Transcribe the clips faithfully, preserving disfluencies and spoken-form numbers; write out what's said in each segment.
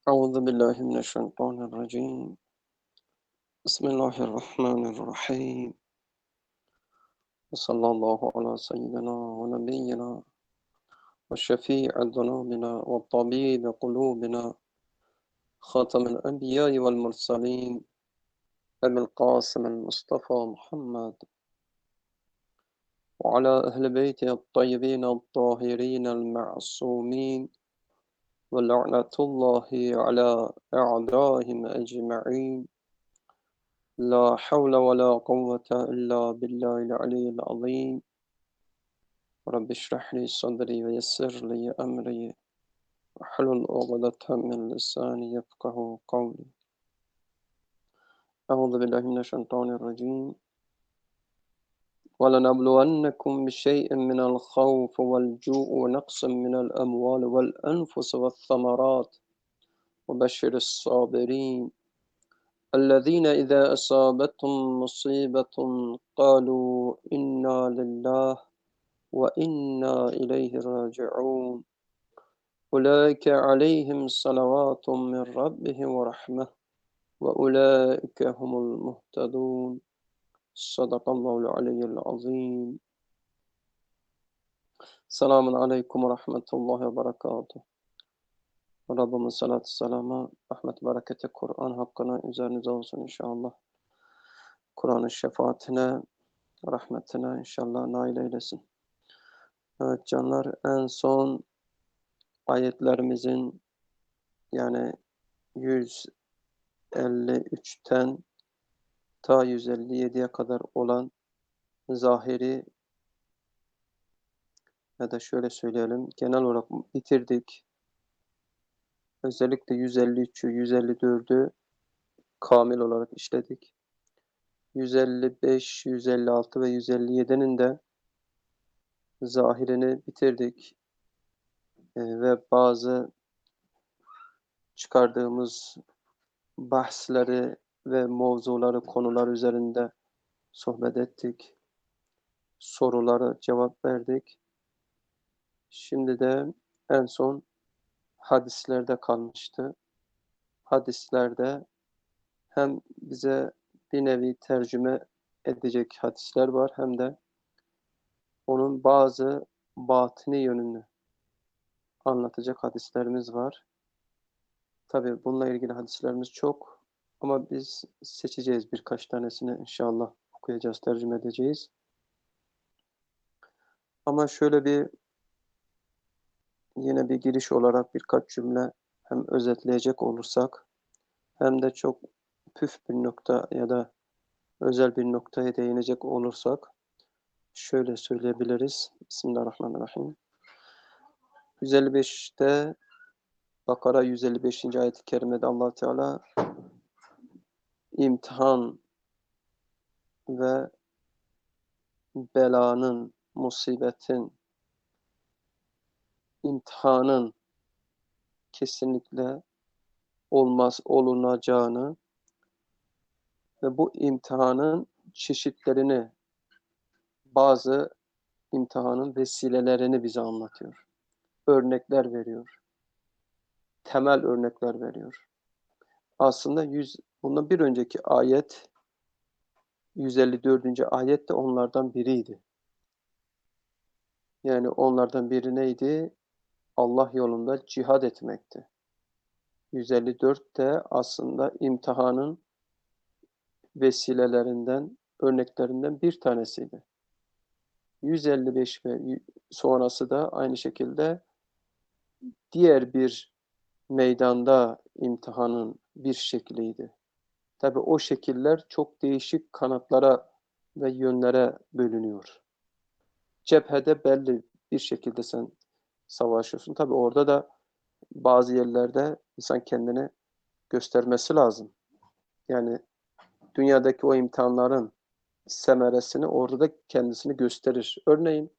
أعوذ بالله من الشيطان الرجيم بسم الله الرحمن الرحيم وصلى الله على سيدنا ونبينا وشفيع ذنوبنا وطبيب قلوبنا خاتم الأنبياء والمرسلين أبي القاسم المصطفى محمد وعلى أهل بيته الطيبين الطاهرين المعصومين ولعنة الله على أعدائهم أجمعين لا حول ولا قوة إلا بالله العلي العظيم رب اشرح لي صدري ويسر لي أمري واحلل عقدة من لساني يفقه قولي أعوذ بالله من الشيطان الرجيم ولنبلونكم بشيء من الخوف والجوع ونقص من الأموال والأنفس والثمرات وبشر الصابرين الذين إذا أصابتهم مصيبة قالوا إنا لله وإنا إليه راجعون أولئك عليهم صلوات من ربهم ورحمة وأولئك هم المهتدون صدق الله العلي العظيم. Selamun Aleyküm ve Rahmetullahi ve Berekatuhu. Rabbimin salatü selamı, rahmet bereketi Kur'an hakkına üzerinize olsun inşallah. Kur'an'ın şefaatine, rahmetine inşallah nail eylesin. Evet canlar, en son ayetlerimizin yani yüz elli üçten ta yüz elli yediye kadar olan zahiri ya da şöyle söyleyelim genel olarak bitirdik. Özellikle yüz elli üçü, yüz elli dördü kamil olarak işledik. yüz elli beş, yüz elli altı ve yüz elli yedinin de zahirini bitirdik. Ee, ve bazı çıkardığımız bahsleri ve mevzuları, konular üzerinde sohbet ettik. Sorulara cevap verdik. Şimdi de en son hadislerde kalmıştı. Hadislerde hem bize bir nevi tercüme edecek hadisler var hem de onun bazı batini yönünü anlatacak hadislerimiz var. Tabii bununla ilgili hadislerimiz çok ama biz seçeceğiz birkaç tanesini inşallah okuyacağız, tercüme edeceğiz. Ama şöyle bir yine bir giriş olarak birkaç cümle hem özetleyecek olursak hem de çok püf bir nokta ya da özel bir noktaya değinecek olursak şöyle söyleyebiliriz. Bismillahirrahmanirrahim. yüz elli beşte Bakara yüz elli beşinci ayet-i kerimede Allah Teala imtihan ve belanın, musibetin, imtihanın kesinlikle olmaz olunacağını ve bu imtihanın çeşitlerini, bazı imtihanın vesilelerini bize anlatıyor. Örnekler veriyor. Temel örnekler veriyor. Aslında yüz, bundan bir önceki ayet yüz elli dördüncü ayet de onlardan biriydi. Yani onlardan biri neydi? Allah yolunda cihad etmekti. yüz elli dört de aslında imtihanın vesilelerinden, örneklerinden bir tanesiydi. yüz elli beş ve sonrası da aynı şekilde diğer bir meydanda imtihanın bir şekliydi. Tabii o şekiller çok değişik kanatlara ve yönlere bölünüyor. Cephede belli bir şekilde sen savaşıyorsun. Tabii orada da bazı yerlerde insan kendini göstermesi lazım. Yani dünyadaki o imtihanların semeresini orada da kendisini gösterir. Örneğin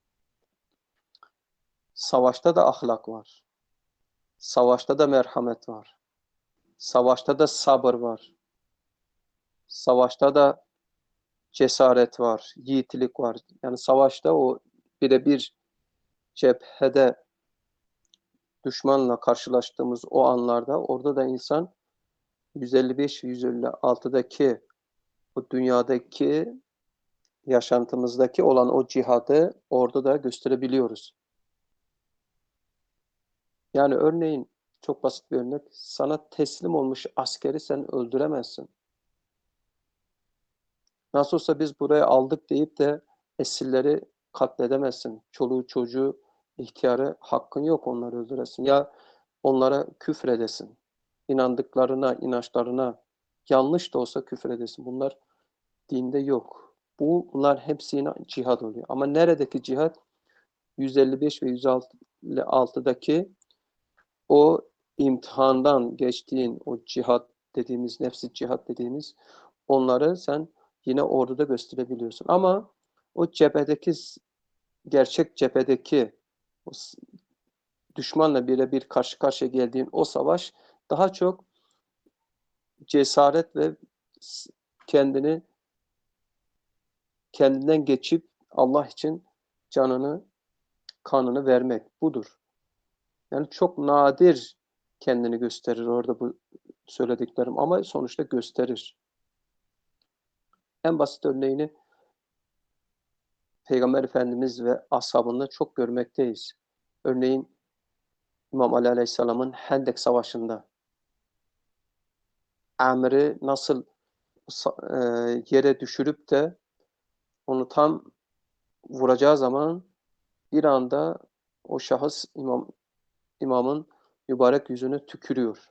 savaşta da ahlak var. Savaşta da merhamet var. Savaşta da sabır var. Savaşta da cesaret var, yiğitlik var. Yani savaşta o birebir cephede düşmanla karşılaştığımız o anlarda orada da insan yüz elli beş yüz elli altıdaki bu dünyadaki yaşantımızdaki olan o cihadı orada da gösterebiliyoruz. Yani örneğin çok basit bir örnek. Sana teslim olmuş askeri sen öldüremezsin. Nasıl olsa biz buraya aldık deyip de esirleri katledemezsin. Çoluğu çocuğu ihtiyarı hakkın yok onları öldüresin. Ya onlara küfredesin. İnandıklarına, inançlarına yanlış da olsa küfredesin. Bunlar dinde yok. Bu, bunlar hepsi yine cihad oluyor. Ama neredeki cihad? yüz elli beş ve yüz elli altıdaki o imtihandan geçtiğin o cihad dediğimiz, nefsi cihad dediğimiz onları sen yine orada da gösterebiliyorsun. Ama o cephedeki, gerçek cephedeki o düşmanla birebir karşı karşıya geldiğin o savaş daha çok cesaret ve kendini kendinden geçip Allah için canını, kanını vermek budur. Yani çok nadir kendini gösterir orada bu söylediklerim ama sonuçta gösterir. En basit örneğini Peygamber Efendimiz ve ashabında çok görmekteyiz. Örneğin İmam Ali Aleyhisselam'ın Hendek Savaşı'nda Amir'i nasıl e, yere düşürüp de onu tam vuracağı zaman bir anda o şahıs imam, imamın mübarek yüzüne tükürüyor.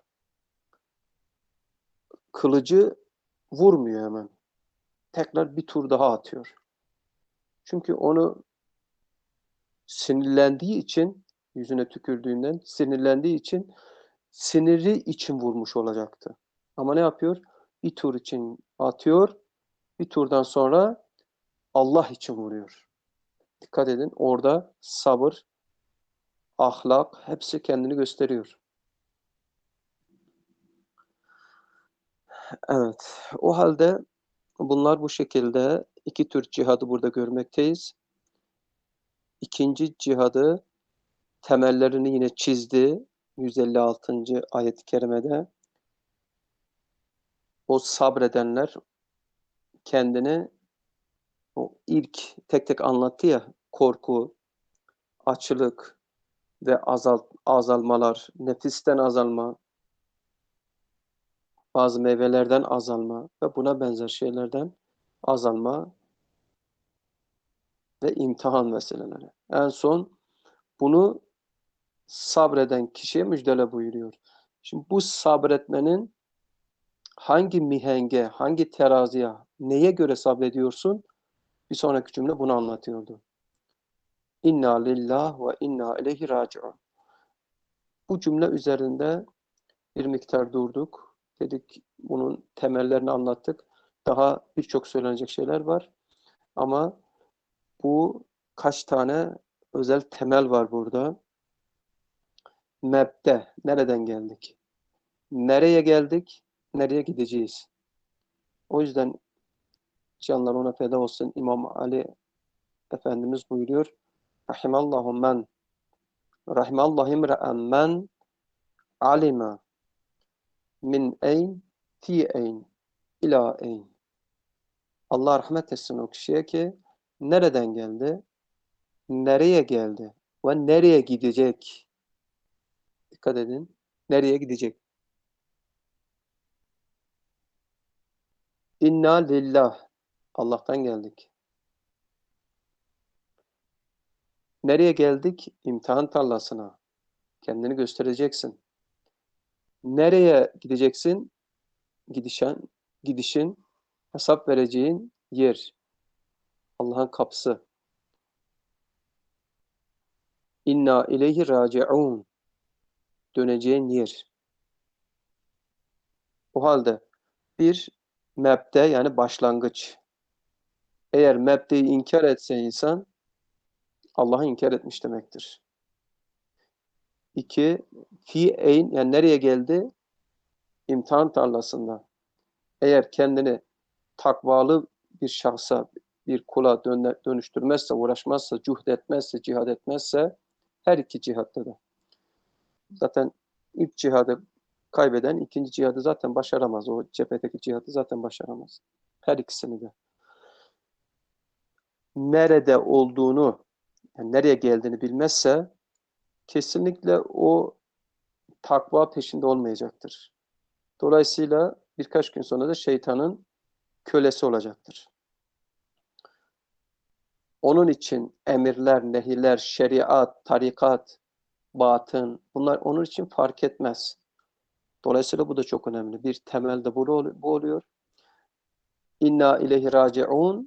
Kılıcı vurmuyor hemen. Tekrar bir tur daha atıyor. Çünkü onu sinirlendiği için, yüzüne tükürdüğünden sinirlendiği için siniri için vurmuş olacaktı. Ama ne yapıyor? Bir tur için atıyor, bir turdan sonra Allah için vuruyor. Dikkat edin, orada sabır, ahlak hepsi kendini gösteriyor. Evet, o halde bunlar bu şekilde iki tür cihadı burada görmekteyiz. İkinci cihadı temellerini yine çizdi. yüz elli altıncı ayet-i kerimede. O sabredenler kendini o ilk tek tek anlattı ya, korku, açlık ve azalt, azalmalar, nefisten azalma, bazı meyvelerden azalma ve buna benzer şeylerden azalma ve imtihan meseleleri. En son bunu sabreden kişiye müjdele buyuruyor. Şimdi bu sabretmenin hangi mihenge, hangi teraziye, neye göre sabrediyorsun? Bir sonraki cümle bunu anlatıyordu. İnna lillah ve inna ileyhi raciun. Bu cümle üzerinde bir miktar durduk. Dedik bunun temellerini anlattık. Daha birçok söylenecek şeyler var. Ama bu kaç tane özel temel var burada. Mebde, nereden geldik? Nereye geldik? Nereye gideceğiz? O yüzden canlar ona feda olsun. İmam Ali Efendimiz buyuruyor. Rahimallahu men Rahimallahu imra'en men alima min eyn fi eyn ila eyn. Allah rahmet etsin o kişiye ki nereden geldi, nereye geldi ve nereye gidecek? Dikkat edin. Nereye gidecek? İnna lillah. Allah'tan geldik. Nereye geldik? İmtihan tarlasına. Kendini göstereceksin. Nereye gideceksin? Gidişen, gidişin, hesap vereceğin yer. Allah'ın kapısı. İnna ileyhi raciun. Döneceğin yer. O halde bir mebde yani başlangıç. Eğer mebdeyi inkar etse insan Allah'ı inkar etmiş demektir. İki, fi eyn yani nereye geldi? İmtihan tarlasında. Eğer kendini takvalı bir şahsa, bir kula dönüştürmezse, uğraşmazsa, cuhd etmezse, cihad etmezse her iki cihatta da. Zaten ilk cihadı kaybeden ikinci cihadı zaten başaramaz. O cephedeki cihadı zaten başaramaz. Her ikisini de. Nerede olduğunu, yani nereye geldiğini bilmezse kesinlikle o takva peşinde olmayacaktır. Dolayısıyla birkaç gün sonra da şeytanın kölesi olacaktır. Onun için emirler, nehirler, şeriat, tarikat, batın, bunlar onun için fark etmez. Dolayısıyla bu da çok önemli. Bir temelde bu, bu oluyor. İnna ileyhi raciun,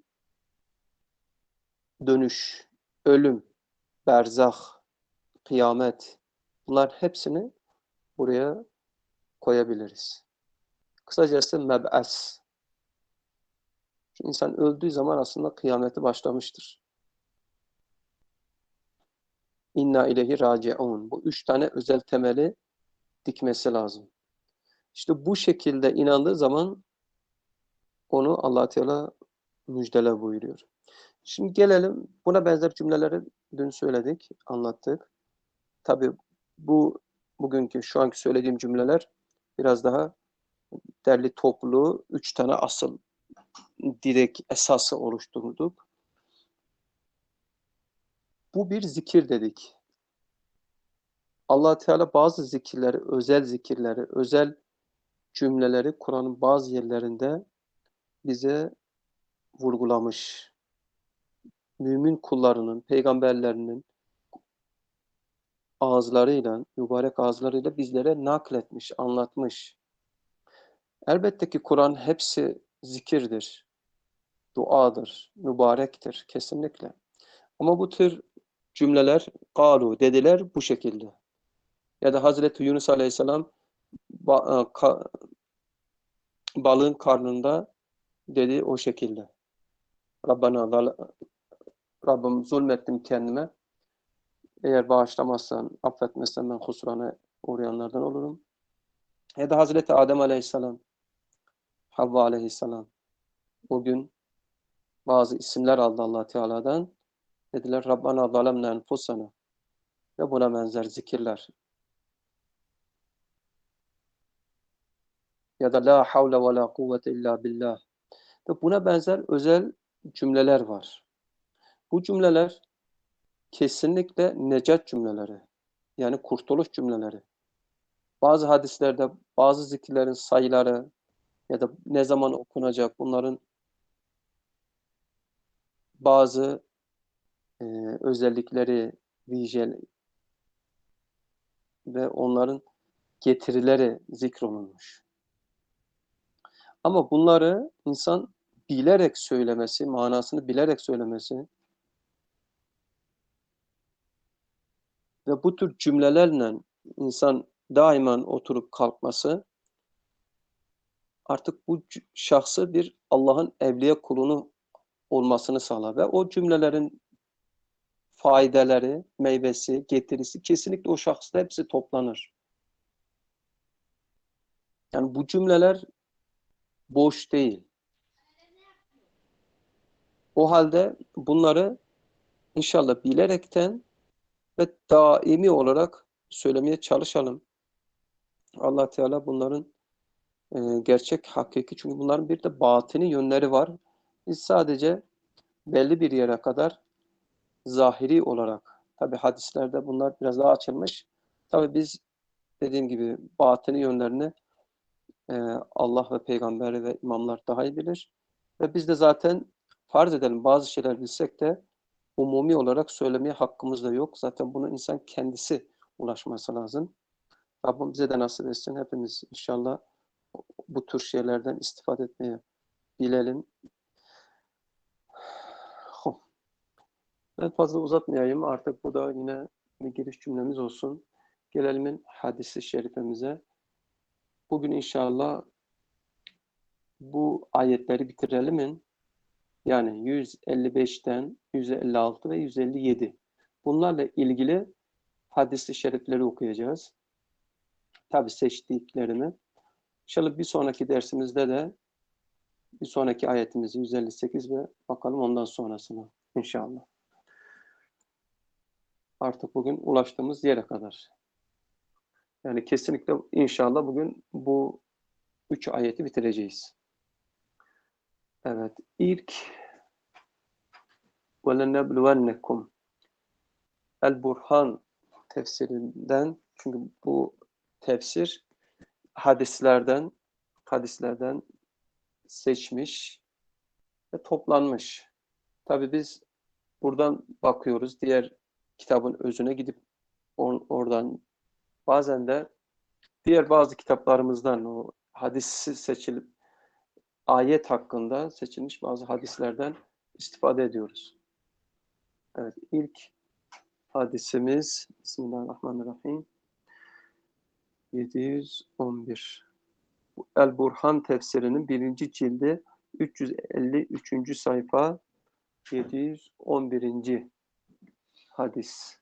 dönüş, ölüm, berzah, kıyamet. Bunlar hepsini buraya koyabiliriz. Kısacası meb'as. İnsan öldüğü zaman aslında kıyameti başlamıştır. İnna ileyhi raciun. Bu üç tane özel temeli dikmesi lazım. İşte bu şekilde inandığı zaman onu Allah Teala müjdele buyuruyor. Şimdi gelelim, buna benzer cümleleri dün söyledik, anlattık. Tabii bu bugünkü, şu anki söylediğim cümleler biraz daha derli toplu, üç tane asıl direkt esası oluşturduk. Bu bir zikir dedik. Allah Teala bazı zikirleri, özel zikirleri, özel cümleleri Kur'an'ın bazı yerlerinde bize vurgulamış. Mümin kullarının, peygamberlerinin ağızlarıyla, mübarek ağızlarıyla bizlere nakletmiş, anlatmış. Elbette ki Kur'an hepsi zikirdir, duadır, mübarektir kesinlikle. Ama bu tür cümleler, galu dediler bu şekilde. Ya da Hazreti Yunus Aleyhisselam ba ka balığın karnında dedi o şekilde. Rabbana Rabbim zulmettim kendime. Eğer bağışlamazsan, affetmezsen ben husrana uğrayanlardan olurum. Ya da Hazreti Adem Aleyhisselam, Havva Aleyhisselam o gün bazı isimler aldı Allah Teala'dan. Dediler Rabbana zalemna enfusana ve buna benzer zikirler. Ya da la havle ve la kuvvete illa billah. Ve buna benzer özel cümleler var. Bu cümleler kesinlikle necat cümleleri. Yani kurtuluş cümleleri. Bazı hadislerde bazı zikirlerin sayıları ya da ne zaman okunacak bunların bazı e, özellikleri, vicel ve onların getirileri zikrolunmuş. Ama bunları insan bilerek söylemesi, manasını bilerek söylemesi ve bu tür cümlelerle insan daima oturup kalkması artık bu şahsı bir Allah'ın evliya kulunu olmasını sağlar ve o cümlelerin faydeleri, meyvesi, getirisi kesinlikle o şahsta hepsi toplanır. Yani bu cümleler boş değil. O halde bunları inşallah bilerekten ve daimi olarak söylemeye çalışalım. Allah Teala bunların e, gerçek, hakiki, çünkü bunların bir de batini yönleri var. Biz sadece belli bir yere kadar zahiri olarak, tabi hadislerde bunlar biraz daha açılmış. Tabi biz dediğim gibi batini yönlerini e, Allah ve peygamberi ve imamlar daha iyi bilir. Ve biz de zaten farz edelim bazı şeyler bilsek de umumi olarak söylemeye hakkımız da yok. Zaten bunu insan kendisi ulaşması lazım. Rabbim bize de nasip etsin. Hepimiz inşallah bu tür şeylerden istifade etmeye bilelim. Ben fazla uzatmayayım. Artık bu da yine bir giriş cümlemiz olsun. Gelelim hadis-i şerifemize. Bugün inşallah bu ayetleri bitirelim. Yani yüz elli beşten yüz elli altı ve yüz elli yedi. Bunlarla ilgili hadis-i şerifleri okuyacağız. Tabi seçtiklerimi. İnşallah bir sonraki dersimizde de bir sonraki ayetimizi yüz elli sekiz ve bakalım ondan sonrasına inşallah. Artık bugün ulaştığımız yere kadar. Yani kesinlikle inşallah bugün bu üç ayeti bitireceğiz. Evet, ilk وَلَنَبْلُوَنَّكُمْ El-Burhan tefsirinden, çünkü bu tefsir hadislerden hadislerden seçmiş ve toplanmış. Tabii biz buradan bakıyoruz, diğer kitabın özüne gidip or oradan bazen de diğer bazı kitaplarımızdan o hadisi seçilip ayet hakkında seçilmiş bazı hadislerden istifade ediyoruz. Evet, ilk hadisimiz Bismillahirrahmanirrahim yedi yüz on bir. El-Burhan tefsirinin birinci cildi üç yüz elli üçüncü sayfa yedi yüz on birinci hadis.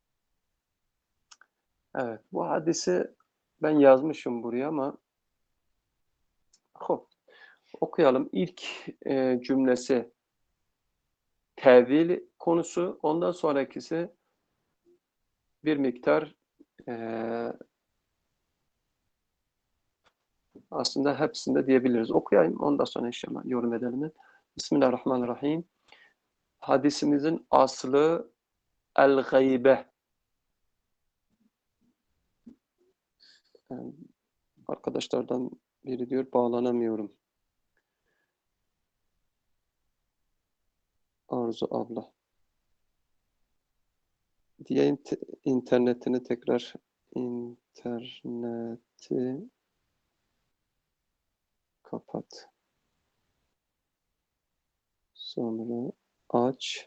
Evet, bu hadisi ben yazmışım buraya ama hop, okuyalım. İlk e, cümlesi tevil konusu, ondan sonrakisi bir miktar e, aslında hepsinde diyebiliriz. Okuyayım, ondan sonra inşallah yorum edelim. Bismillahirrahmanirrahim. Hadisimizin aslı el-gaybe. Yani arkadaşlardan biri diyor bağlanamıyorum. Arzu abla. Diye internetini tekrar interneti kapat. Sonra aç.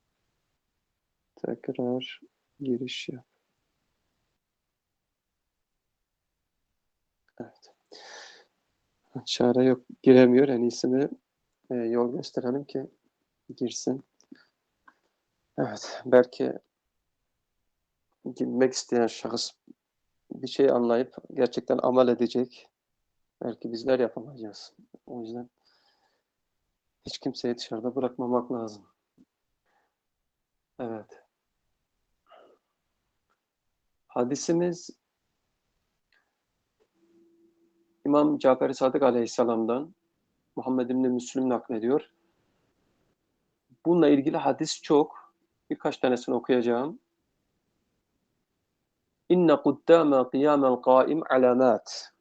Tekrar giriş yap. Evet. Çare yok. Giremiyor. En iyisini e, yol gösterelim ki girsin. Evet. Belki girmek isteyen şahıs bir şey anlayıp gerçekten amel edecek. Belki bizler yapamayacağız. O yüzden hiç kimseyi dışarıda bırakmamak lazım. Evet. Hadisimiz İmam Cafer-i Sadık Aleyhisselam'dan Muhammed İbni Müslim naklediyor. Bununla ilgili hadis çok. Birkaç tanesini okuyacağım. İnne kuddâme kıyâmel kâim alamât.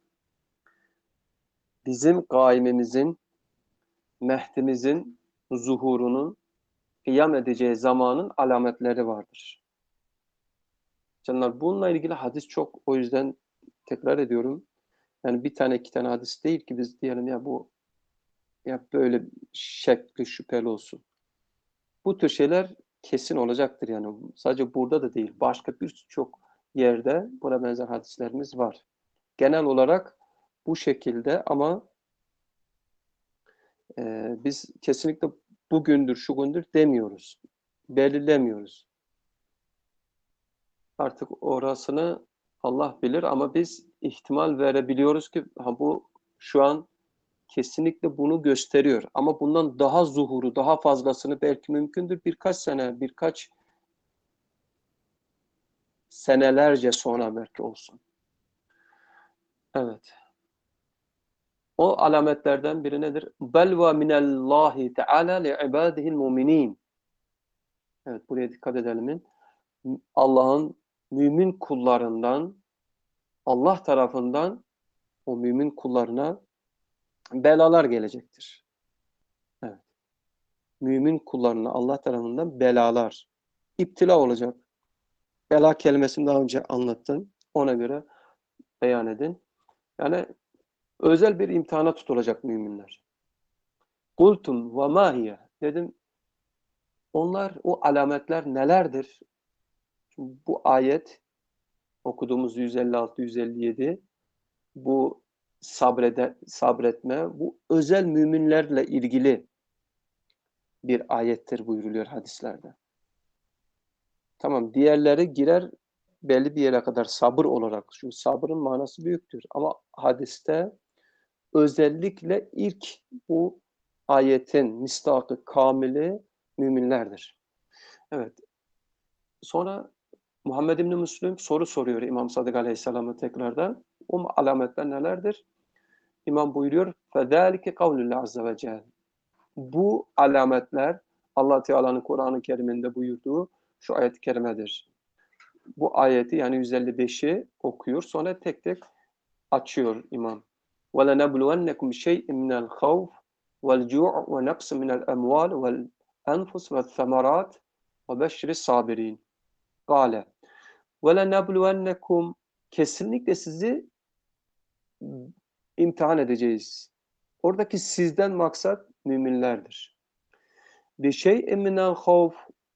Bizim kaimimizin, Mehdimizin zuhurunun, kıyam edeceği zamanın alametleri vardır. Canlar, bununla ilgili hadis çok. O yüzden tekrar ediyorum. Yani bir tane iki tane hadis değil ki biz diyelim ya bu ya böyle şekli şüpheli olsun. Bu tür şeyler kesin olacaktır yani. Sadece burada da değil. Başka birçok yerde buna benzer hadislerimiz var. Genel olarak bu şekilde ama e, biz kesinlikle bugündür, şu gündür demiyoruz. Belirlemiyoruz. Artık orasını Allah bilir ama biz ihtimal verebiliyoruz ki ha, bu şu an kesinlikle bunu gösteriyor. Ama bundan daha zuhuru, daha fazlasını belki mümkündür. Birkaç sene, birkaç senelerce sonra belki olsun. Evet. O alametlerden biri nedir? Belva minallahi teala li'ibadihil muminin. Evet, buraya dikkat edelim. Allah'ın mümin kullarından, Allah tarafından o mümin kullarına belalar gelecektir. Evet. Mümin kullarına Allah tarafından belalar, iptila olacak. Bela kelimesini daha önce anlattım. Ona göre beyan edin. Yani özel bir imtihana tutulacak müminler. Kultum ve mahiye. Dedim, onlar, o alametler nelerdir? Şimdi bu ayet okuduğumuz yüz elli altı yüz elli yedi bu sabrede, sabretme, bu özel müminlerle ilgili bir ayettir buyuruluyor hadislerde. Tamam, diğerleri girer belli bir yere kadar sabır olarak. Çünkü sabrın manası büyüktür. Ama hadiste özellikle ilk bu ayetin mistakı kamili müminlerdir. Evet. Sonra Muhammed İbni Müslüm soru soruyor İmam Sadık Aleyhisselam'a tekrardan. O alametler nelerdir? İmam buyuruyor فَذَٰلِكَ قَوْلُ اللّٰهِ عَزَّ وَجَلَ. Bu alametler Allah Teala'nın Kur'an-ı Kerim'inde buyurduğu şu ayet-i kerimedir. Bu ayeti yani yüz elli beşi okuyor. Sonra tek tek açıyor imam. وَلَنَبْلُوَنَّكُمْ بِشَيْءٍ مِنَ الْخَوْفِ وَالْجُوعِ وَنَقْصٍ مِنَ الْأَمْوَالِ وَالْأَنْفُسِ وَالثَّمَرَاتِ وَبَشِّرِ الصَّابِرِينَ. Kale. وَلَنَبْلُوَنَّكُمْ Kesinlikle sizi imtihan edeceğiz. Oradaki sizden maksat müminlerdir. Bir şey eminen havf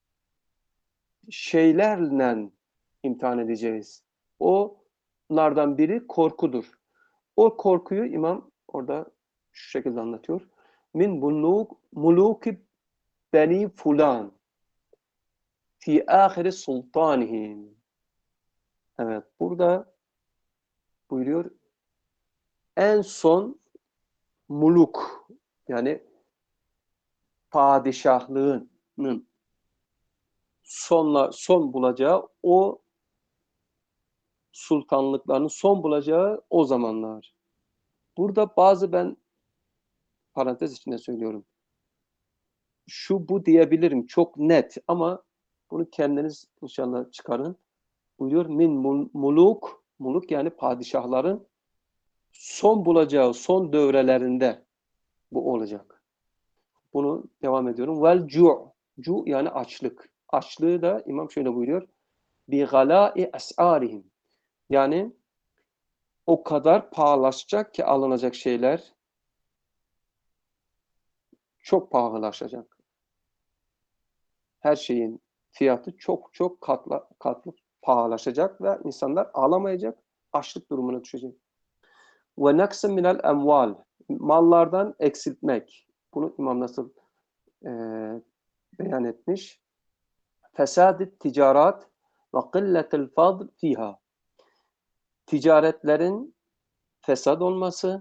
şeylerle imtihan edeceğiz. Onlardan biri korkudur. O korkuyu imam orada şu şekilde anlatıyor. Min muluk muluki beni fulan fi ahiri sultanihim. Evet, burada buyuruyor en son muluk yani padişahlığının sonla son bulacağı o sultanlıklarının son bulacağı o zamanlar. Burada bazı ben parantez içinde söylüyorum. Şu bu diyebilirim çok net ama bunu kendiniz inşallah çıkarın. Buyuruyor min muluk, muluk yani padişahların son bulacağı son devrelerinde bu olacak. Bunu devam ediyorum. Vel cu' cu yani açlık. Açlığı da imam şöyle buyuruyor. Bi galâ'i es'arihim. Yani o kadar pahalaşacak ki alınacak şeyler çok pahalılaşacak. Her şeyin fiyatı çok çok katla, katlı pahalaşacak ve insanlar alamayacak, açlık durumuna düşecek. Ve naksin minel emval. Mallardan eksiltmek. Bunu imam nasıl e, beyan etmiş? Fesadit ticaret ve qilletil fadl fiha. Ticaretlerin fesad olması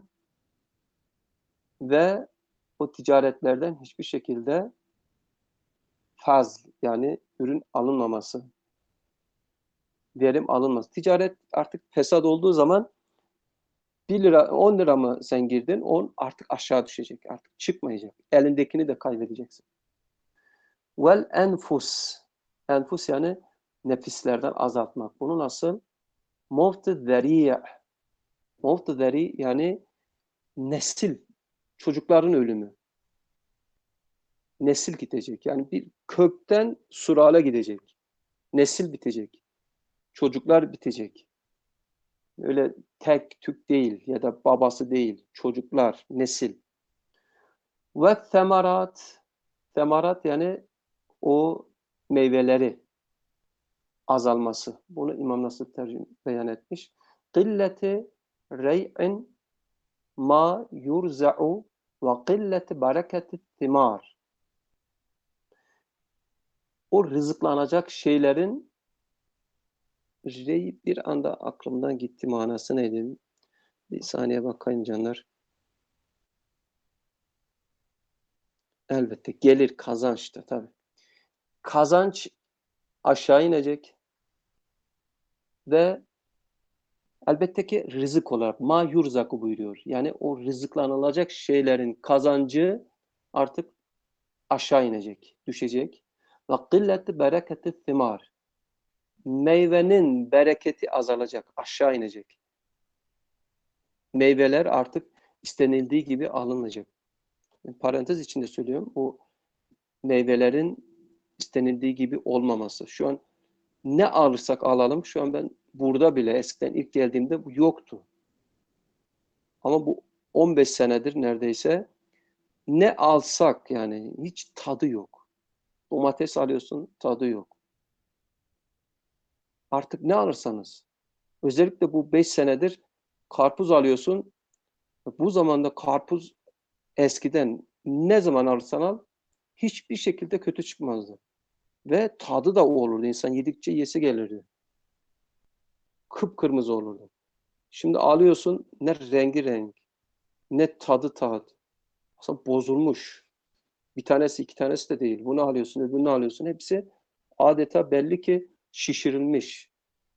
ve o ticaretlerden hiçbir şekilde faz yani ürün alınmaması, verim alınması. Ticaret artık fesad olduğu zaman bir lira, on lira mı sen girdin? on artık aşağı düşecek. Artık çıkmayacak. Elindekini de kaybedeceksin. Vel enfus. Enfus yani nefislerden azaltmak. Bunu nasıl? Mevt-i zeri' Mevt-i zeri' yani nesil. Çocukların ölümü. Nesil gidecek. Yani bir kökten surale gidecek. Nesil bitecek. Çocuklar bitecek. Öyle tek tük değil ya da babası değil. Çocuklar, nesil. Ve semarat. Semarat yani o meyveleri azalması. Bunu İmam Nasır tercüme beyan etmiş. Qilleti rey'in ma yurza'u ve qilleti bereketi thimar. O rızıklanacak şeylerin rey bir anda aklımdan gitti manası neydi? Bir saniye bakayım canlar. Elbette gelir kazançta tabii. Kazanç aşağı inecek ve elbette ki rızık olarak ma yurzaku buyuruyor. Yani o rızıklanılacak şeylerin kazancı artık aşağı inecek, düşecek. Ve qilleti bereketi thimar. Meyvenin bereketi azalacak, aşağı inecek. Meyveler artık istenildiği gibi alınacak. Parantez içinde söylüyorum. O meyvelerin istenildiği gibi olmaması. Şu an ne alırsak alalım, şu an ben burada bile eskiden ilk geldiğimde bu yoktu. Ama bu on beş senedir neredeyse ne alsak yani hiç tadı yok. Domates alıyorsun, tadı yok. Artık ne alırsanız. Özellikle bu beş senedir karpuz alıyorsun. Bu zamanda karpuz eskiden ne zaman alırsan al hiçbir şekilde kötü çıkmazdı. Ve tadı da o olurdu. İnsan yedikçe yesi gelirdi. Kıpkırmızı olurdu. Şimdi alıyorsun ne rengi renk, ne tadı tat. Aslında bozulmuş. Bir tanesi iki tanesi de değil. Bunu alıyorsun, öbürünü alıyorsun. Hepsi adeta belli ki şişirilmiş.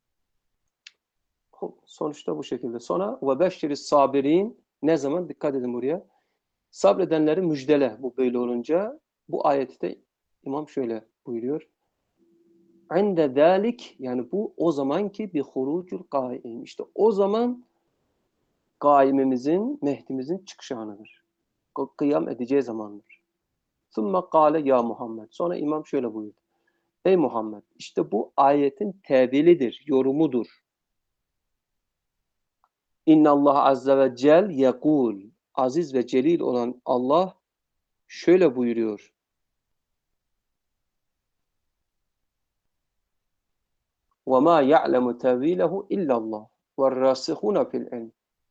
Sonuçta bu şekilde. Sonra ve beşşiris sabirin, ne zaman? Dikkat edin buraya. Sabredenleri müjdele, bu böyle olunca. Bu ayeti de İmam şöyle buyuruyor. İnde zalik, yani bu o zamanki bir hurucul kaim. İşte o zaman kaimimizin, Mehdi'mizin çıkış anıdır. Kıyam edeceği zamandır. Sümme kâle ya Muhammed. Sonra İmam şöyle buyurdu. Ey Muhammed, işte bu ayetin tevilidir, yorumudur. İnna Allah azze ve cel yekul. Aziz ve celil olan Allah şöyle buyuruyor. وَمَا يَعْلَمُ تَوِيلَهُ اِلَّا اللّٰهُ وَالرَّاسِخُونَ فِي الْعِلْمِ.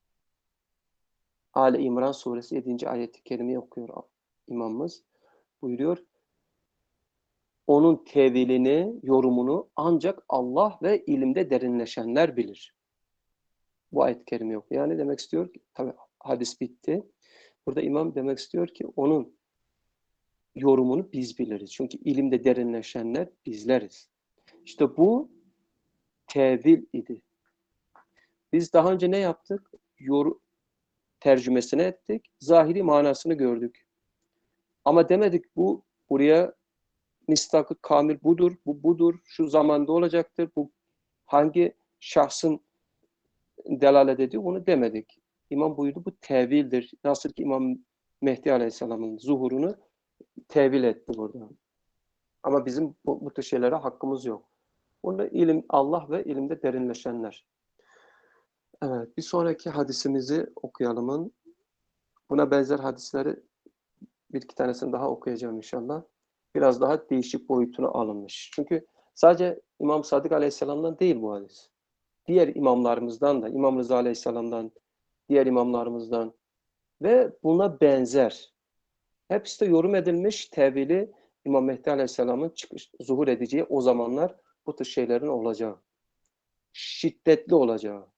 Ali İmran suresi yedinci ayet-i kerimeyi okuyor imamımız. Buyuruyor. Onun tevilini, yorumunu ancak Allah ve ilimde derinleşenler bilir. Bu ayet-i kerime yok. Yani demek istiyor ki, tabi hadis bitti. Burada imam demek istiyor ki onun yorumunu biz biliriz. Çünkü ilimde derinleşenler bizleriz. İşte bu tevil idi. Biz daha önce ne yaptık? Yor tercümesini ettik. Zahiri manasını gördük. Ama demedik bu buraya mistak-ı kamil budur, bu budur, şu zamanda olacaktır, bu hangi şahsın delalet ediyor, onu demedik. İmam buyurdu, bu tevildir. Nasıl ki İmam Mehdi Aleyhisselam'ın zuhurunu tevil etti burada. Ama bizim bu, bu tür şeylere hakkımız yok. Onda ilim, Allah ve ilimde derinleşenler. Evet, bir sonraki hadisimizi okuyalım. Buna benzer hadisleri bir iki tanesini daha okuyacağım inşallah. Biraz daha değişik boyutuna alınmış. Çünkü sadece İmam Sadık Aleyhisselam'dan değil bu hadis. Diğer imamlarımızdan da, İmam Rıza Aleyhisselam'dan, diğer imamlarımızdan ve buna benzer. Hepsi de yorum edilmiş, tevili İmam Mehdi Aleyhisselam'ın çıkış, zuhur edeceği o zamanlar bu tür şeylerin olacağı. Şiddetli olacağı.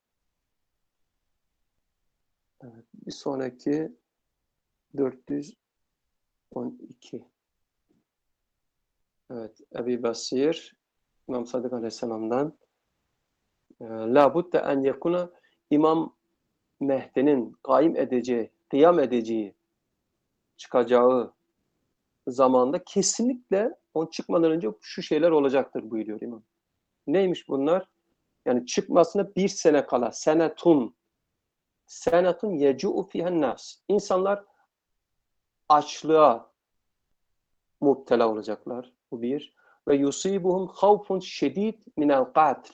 Evet, bir sonraki dört yüz on iki. Evet, Ebi Basir, İmam Sadık Aleyhisselam'dan La budde en yekuna, İmam Mehdi'nin kaim edeceği, kıyam edeceği, çıkacağı zamanda kesinlikle onun çıkmadan önce şu şeyler olacaktır buyuruyor İmam. Neymiş bunlar? Yani çıkmasına bir sene kala. Senetun. Senetun yecu'u fihen nas. İnsanlar açlığa mubtela olacaklar. Bu bir. Ve yusibuhum havfun şedid minel katil.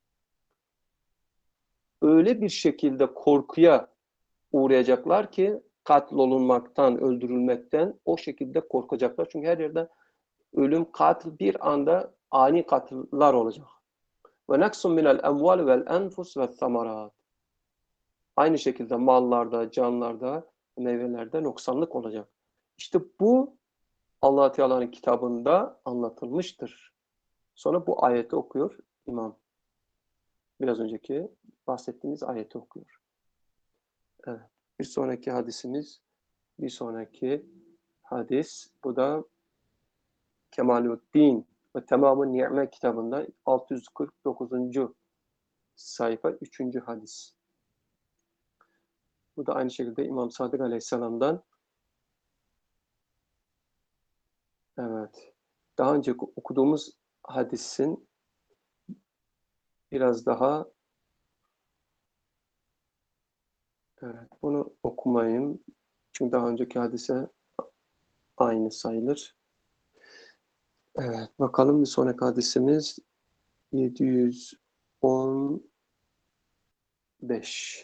Öyle bir şekilde korkuya uğrayacaklar ki katil olunmaktan, öldürülmekten o şekilde korkacaklar. Çünkü her yerde ölüm, katil bir anda ani katiller olacak. Ve naksun minel emval vel enfus ve samarat. Aynı şekilde mallarda, canlarda, meyvelerde noksanlık olacak. İşte bu Allah Teala'nın kitabında anlatılmıştır. Sonra bu ayeti okuyor İmam. Biraz önceki bahsettiğimiz ayeti okuyor. Evet. Bir sonraki hadisimiz, bir sonraki hadis. Bu da Kemaluddin ve Tamam-ı Ni'me kitabında altı yüz kırk dokuzuncu sayfa üçüncü hadis. Bu da aynı şekilde İmam Sadık Aleyhisselam'dan. Evet. Daha önce okuduğumuz hadisin biraz daha, evet, bunu okumayayım. Çünkü daha önceki hadise aynı sayılır. Evet. Bakalım bir sonraki hadisimiz yedi yüz on beş.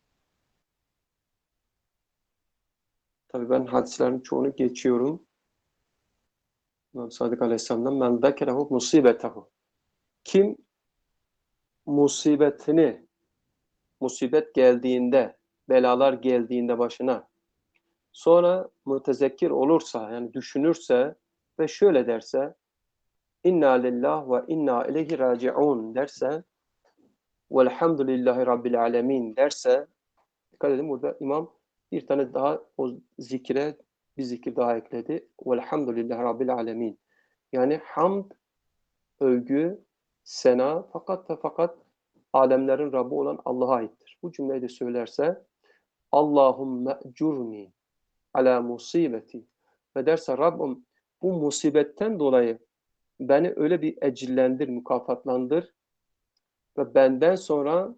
Tabii ben hadislerin çoğunu geçiyorum. İmam Sadık Aleyhisselam'dan men zekerehu musibetehu. Kim musibetini, musibet geldiğinde, belalar geldiğinde başına, sonra mütezekkir olursa, yani düşünürse ve şöyle derse, inna lillah ve inna ileyhi raciun derse, velhamdülillahi rabbil alemin derse, dikkat edin burada İmam bir tane daha o zikre bir zikir daha ekledi. Velhamdülillahi rabbil alemin. Yani hamd, övgü, sena fakat ve fakat alemlerin Rabbi olan Allah'a aittir. Bu cümleyi de söylerse Allahümme ecurni ala musibeti ve derse Rabbim bu musibetten dolayı beni öyle bir ecillendir, mükafatlandır ve benden sonra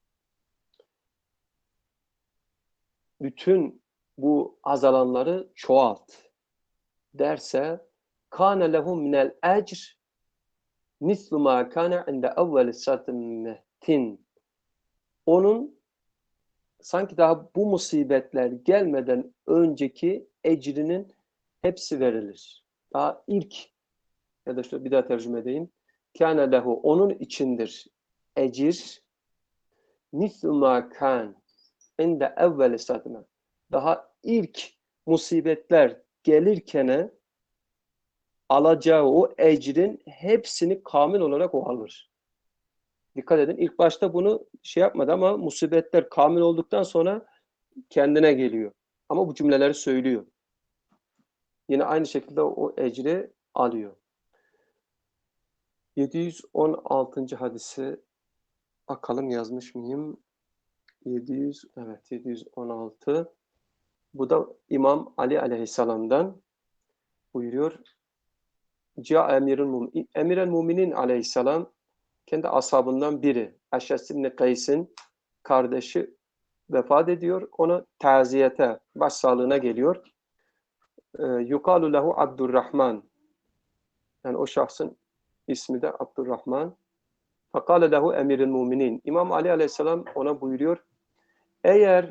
bütün bu azalanları çoğalt derse kâne lehu minel ecr mislu mâ kâne inde evveli satmetin. Onun sanki daha bu musibetler gelmeden önceki ecrinin hepsi verilir. Daha ilk, ya da şöyle bir daha tercüme edeyim. Kâne lehu, onun içindir ecir mislu mâ kâne inde evveli satme. Daha ilk musibetler gelirken alacağı o ecrin hepsini kamil olarak o alır. Dikkat edin, ilk başta bunu şey yapmadı ama musibetler kamil olduktan sonra kendine geliyor. Ama bu cümleleri söylüyor. Yine aynı şekilde o ecri alıyor. yedi yüz on altıncı hadisi bakalım yazmış mıyım? yedi yüz, evet yedi yüz on altı. Bu da İmam Ali aleyhisselam'dan buyuruyor. Ca emirul mu'min, Emirel Muminin aleyhisselam kendi ashabından biri. Eşes ibn Kays'in kardeşi vefat ediyor. Ona taziyete, başsağlığına geliyor. Yukalu lehu Abdurrahman. Yani o şahsın ismi de Abdurrahman. Fakale lehu emiril muminin. İmam Ali aleyhisselam ona buyuruyor. Eğer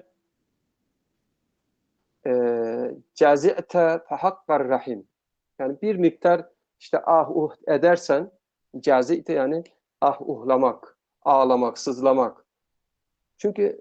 e, cazi'te fehakkar rahim. Yani bir miktar işte ah uh edersen, cazi'te yani ah uhlamak, ağlamak, sızlamak. Çünkü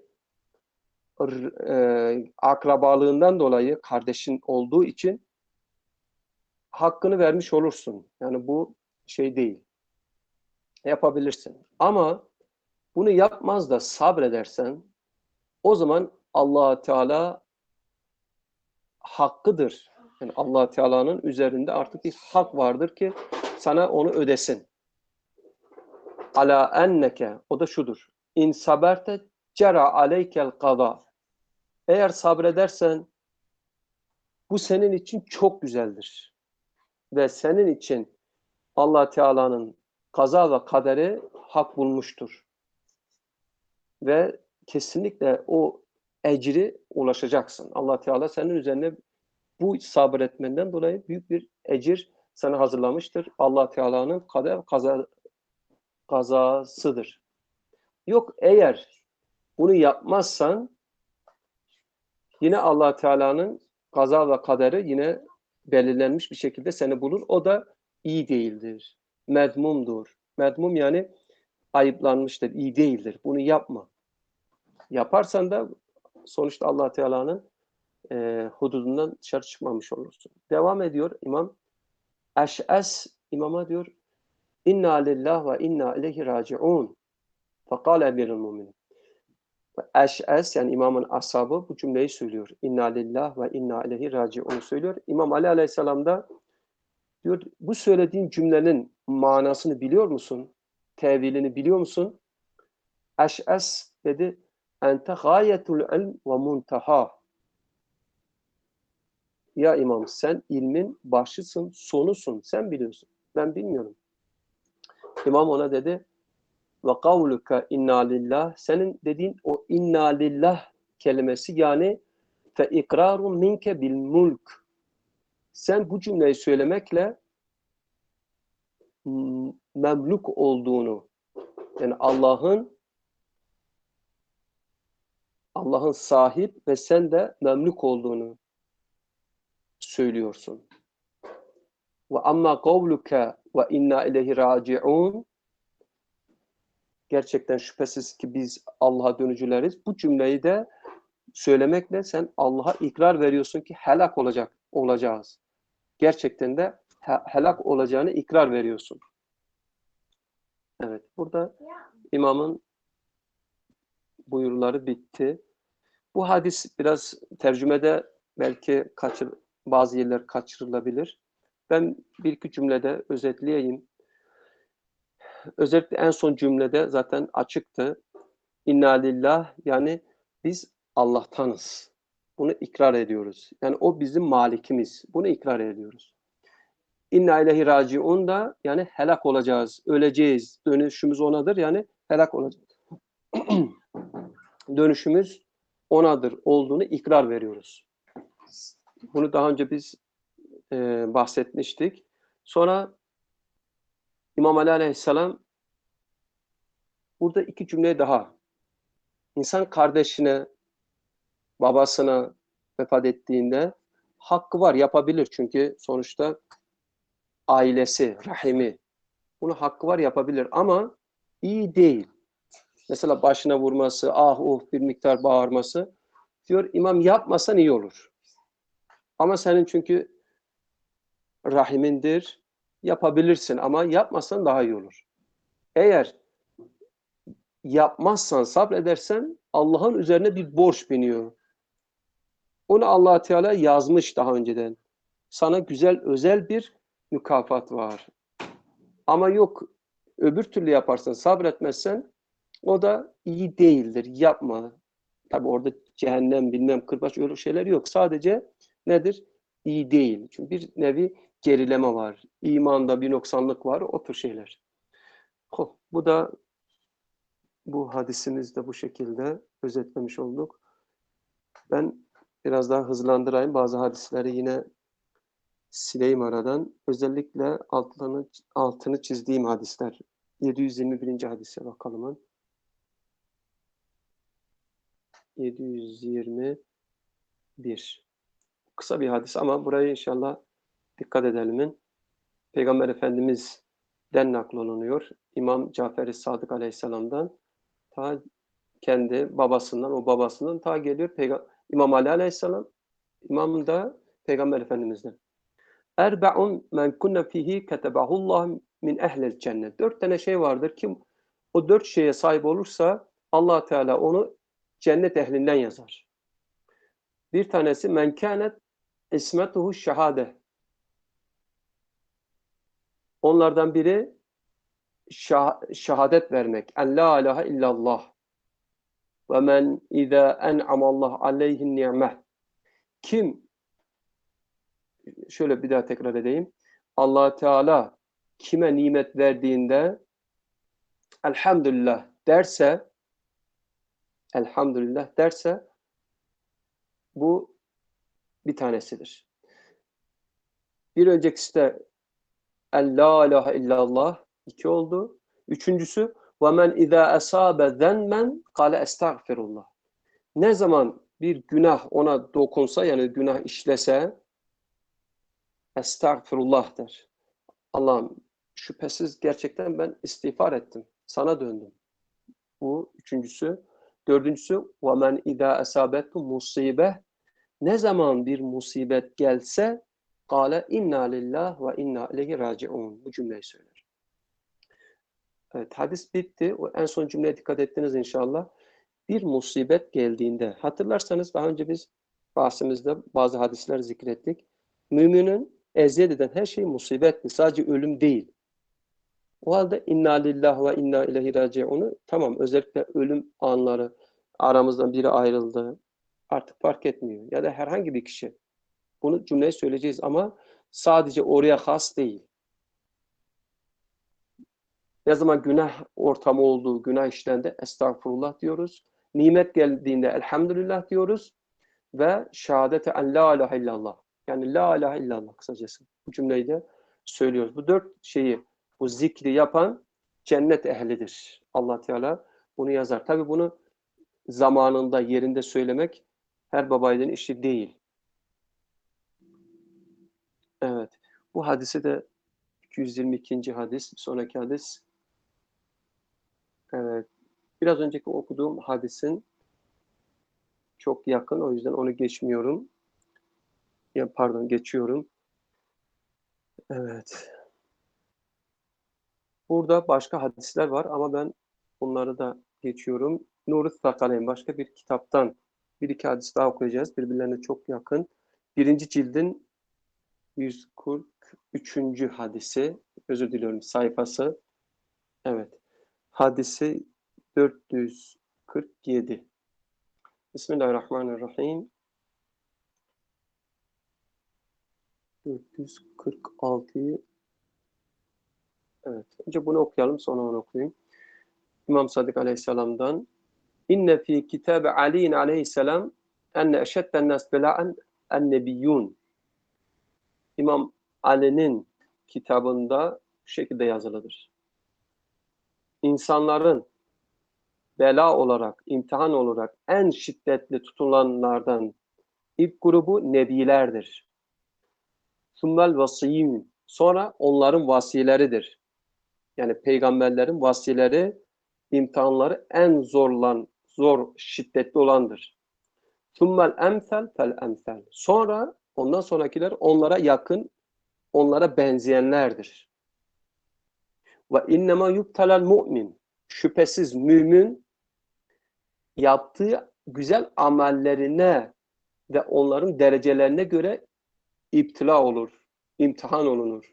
e, akrabalığından dolayı kardeşin olduğu için hakkını vermiş olursun. Yani bu şey değil. Yapabilirsin. Ama bunu yapmaz da sabredersen o zaman Allah Teala hakkıdır. Yani Allah Teala'nın üzerinde artık bir hak vardır ki sana onu ödesin. Ala enneke, o da şudur. İn saberte cera aleykel kada. Eğer sabredersen bu senin için çok güzeldir. Ve senin için Allah Teala'nın kaza ve kaderi hak bulmuştur. Ve kesinlikle o ecri ulaşacaksın. Allah Teala senin üzerine bu sabretmenden dolayı büyük bir ecir sana hazırlamıştır. Allah Teala'nın kader kaza, kazasıdır. Yok eğer bunu yapmazsan yine Allah Teala'nın kaza ve kaderi yine belirlenmiş bir şekilde seni bulur. O da iyi değildir. Medmumdur. Medmum yani ayıplanmıştır, iyi değildir. Bunu yapma. Yaparsan da sonuçta Allah Teala'nın e, hududundan dışarı çıkmamış olursun. Devam ediyor İmam. Eş'es imama diyor İnna lillah ve inna ileyhi raciun. Fekale emirul muminin. Eş'es yani imamın ashabı bu cümleyi söylüyor. İnna lillah ve inna ileyhi raciun söylüyor. İmam Ali aleyhisselam da diyor bu söylediğin cümlenin manasını biliyor musun? Tevilini biliyor musun? Eş'es dedi ente gayetul ilm ve muntaha. Ya imam sen ilmin başısın, sonusun. Sen biliyorsun. Ben bilmiyorum. İmam ona dedi ve kavluka inna lillah. Senin dediğin o inna lillah kelimesi yani fe ikrarun minke bil mulk. Sen bu cümleyi söylemekle memluk olduğunu yani Allah'ın Allah'ın sahip ve sen de memluk olduğunu söylüyorsun. Ve amma kavluka ve inna ileyhi raciun. Gerçekten şüphesiz ki biz Allah'a dönücüleriz. Bu cümleyi de söylemekle sen Allah'a ikrar veriyorsun ki helak olacak olacağız. Gerçekten de helak olacağını ikrar veriyorsun. Evet, burada imamın buyruları bitti. Bu hadis biraz tercümede belki kaçır, bazı yerler kaçırılabilir. Ben bir iki cümlede özetleyeyim. özellikle en son cümlede zaten açıktı. İnna lillah, yani biz Allah'tanız. Bunu ikrar ediyoruz. Yani o bizim malikimiz. Bunu ikrar ediyoruz. İnna ilahi raciun da yani helak olacağız, öleceğiz. Dönüşümüz onadır, yani helak olacağız. Dönüşümüz onadır olduğunu ikrar veriyoruz. Bunu daha önce biz e, bahsetmiştik. Sonra İmam Ali Aleyhisselam burada iki cümle daha. İnsan kardeşine, babasına vefat ettiğinde hakkı var, yapabilir. Çünkü sonuçta ailesi, rahimi, bunu hakkı var, yapabilir. Ama iyi değil. Mesela başına vurması, ah uh bir miktar bağırması. Diyor imam, yapmasan iyi olur. Ama senin çünkü rahimindir, yapabilirsin ama yapmasan daha iyi olur. Eğer yapmazsan, sabredersen Allah'ın üzerine bir borç biniyor. Onu Allah Teala yazmış daha önceden. Sana güzel, özel bir mükafat var. Ama yok, öbür türlü yaparsan, sabretmezsen o da iyi değildir. Yapma. Tabi orada cehennem, bilmem kırbaç, öyle şeyler yok. Sadece nedir? İyi değil. Çünkü bir nevi gerileme var. İmanda bir noksanlık var. O tür şeyler. Bu da bu hadisimizde bu şekilde özetlemiş olduk. Ben biraz daha hızlandırayım. Bazı hadisleri yine sileyim aradan. Özellikle altını, altını çizdiğim hadisler. yedi yüz yirmi birinci hadise bakalım. yedi yüz yirmi bir. Kısa bir hadis ama burayı inşallah dikkat edelim. Peygamber Efendimiz'den naklolunuyor. İmam Cafer-i Sadık Aleyhisselam'dan, ta kendi babasından, o babasından ta geliyor Peygamber İmam Ali Aleyhisselam, İmam da Peygamber Efendimiz'den. Erbe'un men kunne fihi ketebahullah min ehlil cennet. Dört tane şey vardır ki o dört şeye sahip olursa Allah Teala onu cennet ehlinden yazar. Bir tanesi men kânet ismetuhu şehade. Onlardan biri şah şehadet vermek. En la ilahe illallah. Ve men izâ en'amallahu aleyhin ni'meh. Kim, şöyle bir daha tekrar edeyim. Allah Teala kime nimet verdiğinde elhamdülillah derse, elhamdülillah derse, bu bir tanesidir. Bir öncekisi de en la ilahe illallah, iki oldu. Üçüncüsü ve men izâ esâbe zenmen kâle estağfirullah. Ne zaman bir günah ona dokunsa, yani günah işlese, estağfirullah der. Allah'ım şüphesiz gerçekten ben istiğfar ettim. Sana döndüm. Bu üçüncüsü. Dördüncüsü وَمَنْ اِذَا اَسَابَتُ musibeh. Ne zaman bir musibet gelse قَالَ اِنَّا لِلّٰهِ وَاِنَّا اِلَيْهِ رَاجِعُونَ. Bu cümleyi söyler. Evet, hadis bitti. O en son cümleye dikkat ettiniz inşallah. Bir musibet geldiğinde, hatırlarsanız daha önce biz bahsimizde bazı hadisler zikrettik. Müminin eziyet eden her şey musibettir. Sadece ölüm değil. O halde inna lillahi ve inna ileyhi raciun'u, tamam, özellikle ölüm anları, aramızdan biri ayrıldı, artık fark etmiyor. Ya da herhangi bir kişi. Bunu cümleyi söyleyeceğiz ama sadece oraya has değil. Ne zaman günah ortamı olduğu, günah işlendi, estağfurullah diyoruz. Nimet geldiğinde elhamdülillah diyoruz. Ve şehadete en la ilahe illallah. Yani la ilahe illallah kısacası. Bu cümleyi de söylüyoruz. Bu dört şeyi, bu zikri yapan cennet ehlidir. Allah Teala bunu yazar. Tabi bunu zamanında, yerinde söylemek her babayiğidin işi değil. Evet. Bu hadisi de iki yüz yirmi ikinci hadis, sonraki hadis. Evet. Biraz önceki okuduğum hadisin çok yakın, o yüzden onu geçmiyorum. Ya pardon, geçiyorum. Evet. Burada başka hadisler var ama ben bunları da geçiyorum. Nur-u Sakaleyn, başka bir kitaptan bir iki hadis daha okuyacağız. Birbirlerine çok yakın. Birinci cildin yüz kırk üçüncü hadisi, özür diliyorum, sayfası. Evet. Hadisi dört yüz kırk yedi. Bismillahirrahmanirrahim. dört yüz kırk altıyı evet. Önce bunu okuyalım, sonra onu okuyayım. İmam Sadık Aleyhisselam'dan İnne fi kitabe Ali'in Aleyhisselam enne eşedden nas bela'en ennebiyyun. İmam Ali'nin kitabında şu şekilde yazılıdır. İnsanların bela olarak, imtihan olarak en şiddetli tutulanlardan ilk grubu nebilerdir. Sümmel vasiyyin. Sonra onların vasileridir. Yani peygamberlerin vasileri, imtihanları en zorlan, zor, şiddetli olandır. Sümmel emsel fel emsel. Sonra ondan sonrakiler onlara yakın, onlara benzeyenlerdir. Ve innema yubtelel mu'min. Şüphesiz mümin yaptığı güzel amellerine ve onların derecelerine göre iptila olur, imtihan olunur.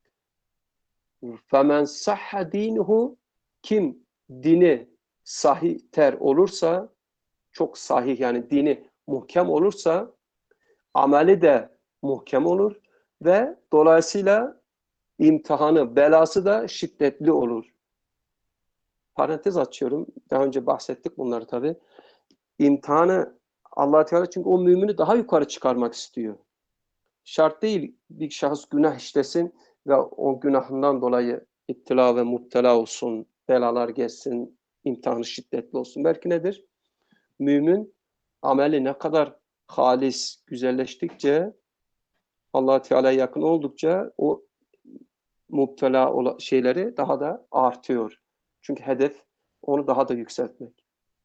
فَمَنْ صَحَّ دِينُهُ Kim dini sahih ter olursa, çok sahih yani dini muhkem olursa, ameli de muhkem olur ve dolayısıyla imtihanı, belası da şiddetli olur. Parantez açıyorum. Daha önce bahsettik bunları tabii. İmtihanı Allah Teala çünkü o mümini daha yukarı çıkarmak istiyor. Şart değil bir şahıs günah işlesin ve o günahından dolayı iptila ve mubtela olsun, belalar geçsin, imtihanı şiddetli olsun. Belki nedir? Mümin ameli ne kadar halis, güzelleştikçe, Allah Teala'ya yakın oldukça o mubtela şeyleri daha da artıyor. Çünkü hedef onu daha da yükseltmek.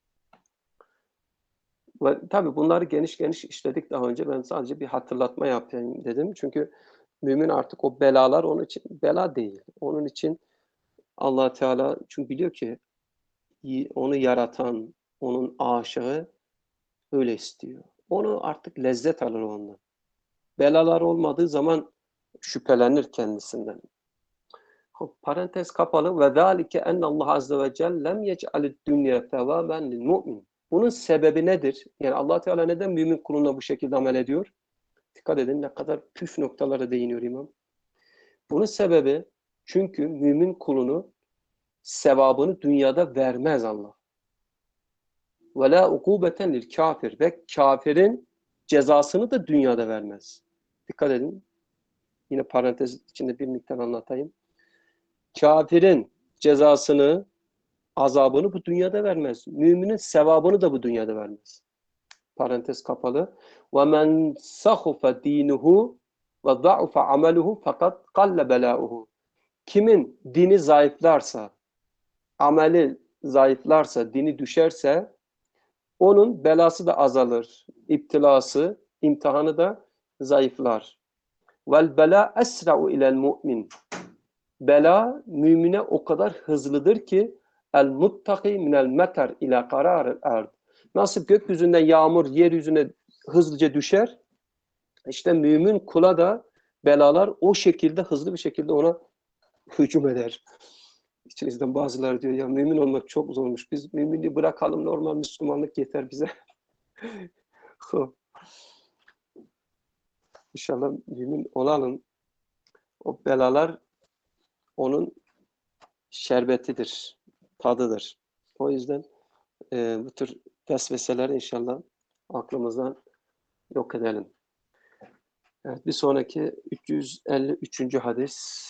Ve tabii bunları geniş geniş işledik daha önce. Ben sadece bir hatırlatma yapayım dedim. Çünkü mümin artık o belalar onun için bela değil. Onun için Allah Teala çünkü biliyor ki onu yaratan, onun aşığı öyle istiyor. Onu artık lezzet alır ondan. Belalar olmadığı zaman şüphelenir kendisinden. Parantez kapalı ve zalike enne Allah azze ve celle lem yec'alid dünya sevaben lil mu'min. Bunun sebebi nedir? Yani Allah Teala neden mümin kuluna bu şekilde amel ediyor? Dikkat edin ne kadar püf noktalara değiniyor imam. Bunun sebebi çünkü mümin kulunu sevabını dünyada vermez Allah. Ve la ukubeten lil kafir ve kafirin cezasını da dünyada vermez. Dikkat edin. Yine parantez içinde bir miktar anlatayım. Kafirin cezasını, azabını bu dünyada vermez. Müminin sevabını da bu dünyada vermez. Parantez kapalı. وَمَنْ سَخُفَ دِينُهُ وَضَعُفَ عَمَلُهُ fakat قَلَّ بَلَاؤُهُ Kimin dini zayıflarsa, ameli zayıflarsa, dini düşerse, onun belası da azalır. İptilası, imtihanı da zayıflar. وَالْبَلَا أَسْرَعُ اِلَى الْمُؤْمِنِ Bela mümine o kadar hızlıdır ki el muttaki minel meter ila kararil ard. Nasıl gökyüzünden yağmur yeryüzüne hızlıca düşer, işte mümin kula da belalar o şekilde hızlı bir şekilde ona hücum eder. İçinizden bazıları diyor ya mümin olmak çok zormuş. Biz müminliği bırakalım, normal Müslümanlık yeter bize. İnşallah mümin olalım. O belalar onun şerbetidir, tadıdır. O yüzden e, bu tür vesveseleri inşallah aklımızdan yok edelim. Evet, bir sonraki üç yüz elli üçüncü hadis.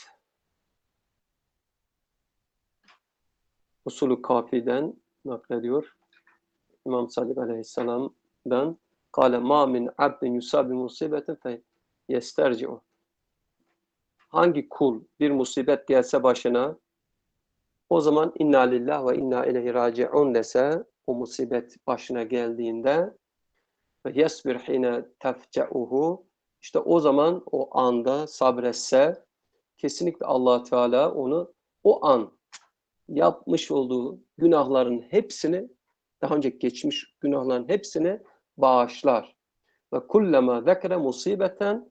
Usulü Kafi'den naklediyor. İmam Sadık Aleyhisselam'dan kâle mâ min abdin yusâbi musibeten fe yesterci'u. Hangi kul bir musibet gelse başına o zaman inna lillah ve inna ileyhi raci'un dese o musibet başına geldiğinde ve yesbir hine tefce'uhu işte o zaman o anda sabretse kesinlikle Allah Teala onu o an yapmış olduğu günahların hepsini daha önce geçmiş günahların hepsini bağışlar. Ve kullama zekere musibeten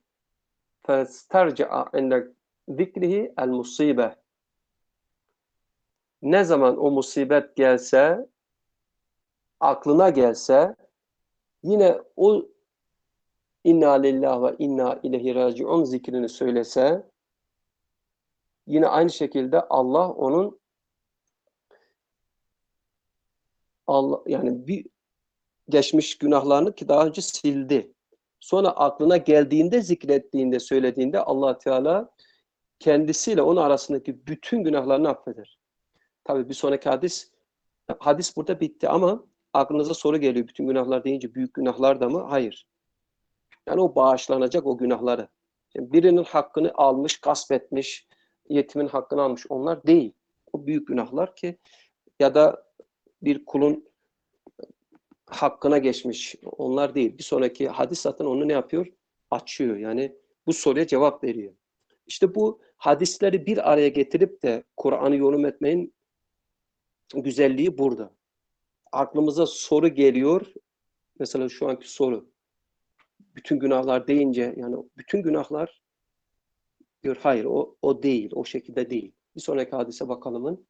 festerca'a inde zikrihi el musibe. ne zaman o musibet gelse, aklına gelse, yine o inna lillahi ve inna ileyhi raciun zikrini söylese, yine aynı şekilde Allah onun Allah yani bir geçmiş günahlarını ki daha önce sildi. Sonra aklına geldiğinde, zikrettiğinde, söylediğinde Allah Teala kendisiyle onun arasındaki bütün günahlarını affeder. Tabii bir sonraki hadis, hadis burada bitti ama aklınıza soru geliyor. Bütün günahlar deyince büyük günahlar da mı? Hayır. Yani o bağışlanacak o günahları. Yani birinin hakkını almış, gasp etmiş, yetimin hakkını almış. Onlar değil. O büyük günahlar ki ya da bir kulun hakkına geçmiş. Onlar değil. Bir sonraki hadis zaten onu ne yapıyor? Açıyor. Yani bu soruya cevap veriyor. İşte bu hadisleri bir araya getirip de Kur'an'ı yorum etmenin güzelliği burada. Aklımıza soru geliyor. Mesela şu anki soru. Bütün günahlar deyince yani bütün günahlar diyor hayır o, o değil. O şekilde değil. Bir sonraki hadise bakalımın.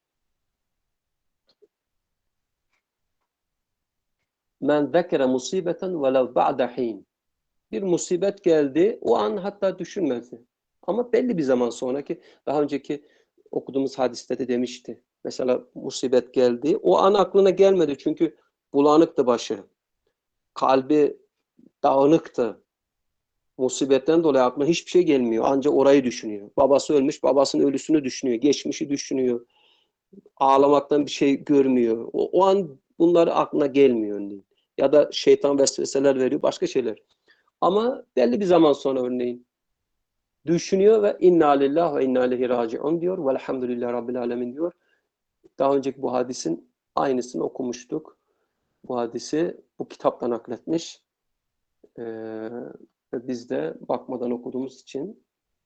Men zekere musibeten velev ba'de hin. Bir musibet geldi. O an hatta düşünmedi. Ama belli bir zaman sonraki daha önceki okuduğumuz hadiste de demişti. Mesela musibet geldi. O an aklına gelmedi. Çünkü bulanıktı başı. Kalbi dağınıktı. Musibetten dolayı aklına hiçbir şey gelmiyor. Ancak orayı düşünüyor. Babası ölmüş, babasının ölüsünü düşünüyor. Geçmişi düşünüyor. Ağlamaktan bir şey görmüyor. O, o an bunları aklına gelmiyor örneğin. Ya da şeytan vesveseler veriyor. Başka şeyler. Ama belli bir zaman sonra örneğin düşünüyor ve inna lillahi ve inna ileyhi raciun diyor. Velhamdülillahi Rabbil alemin diyor. Daha önceki bu hadisin aynısını okumuştuk. Bu hadisi bu kitaptan nakletmiş. Ee, biz de bakmadan okuduğumuz için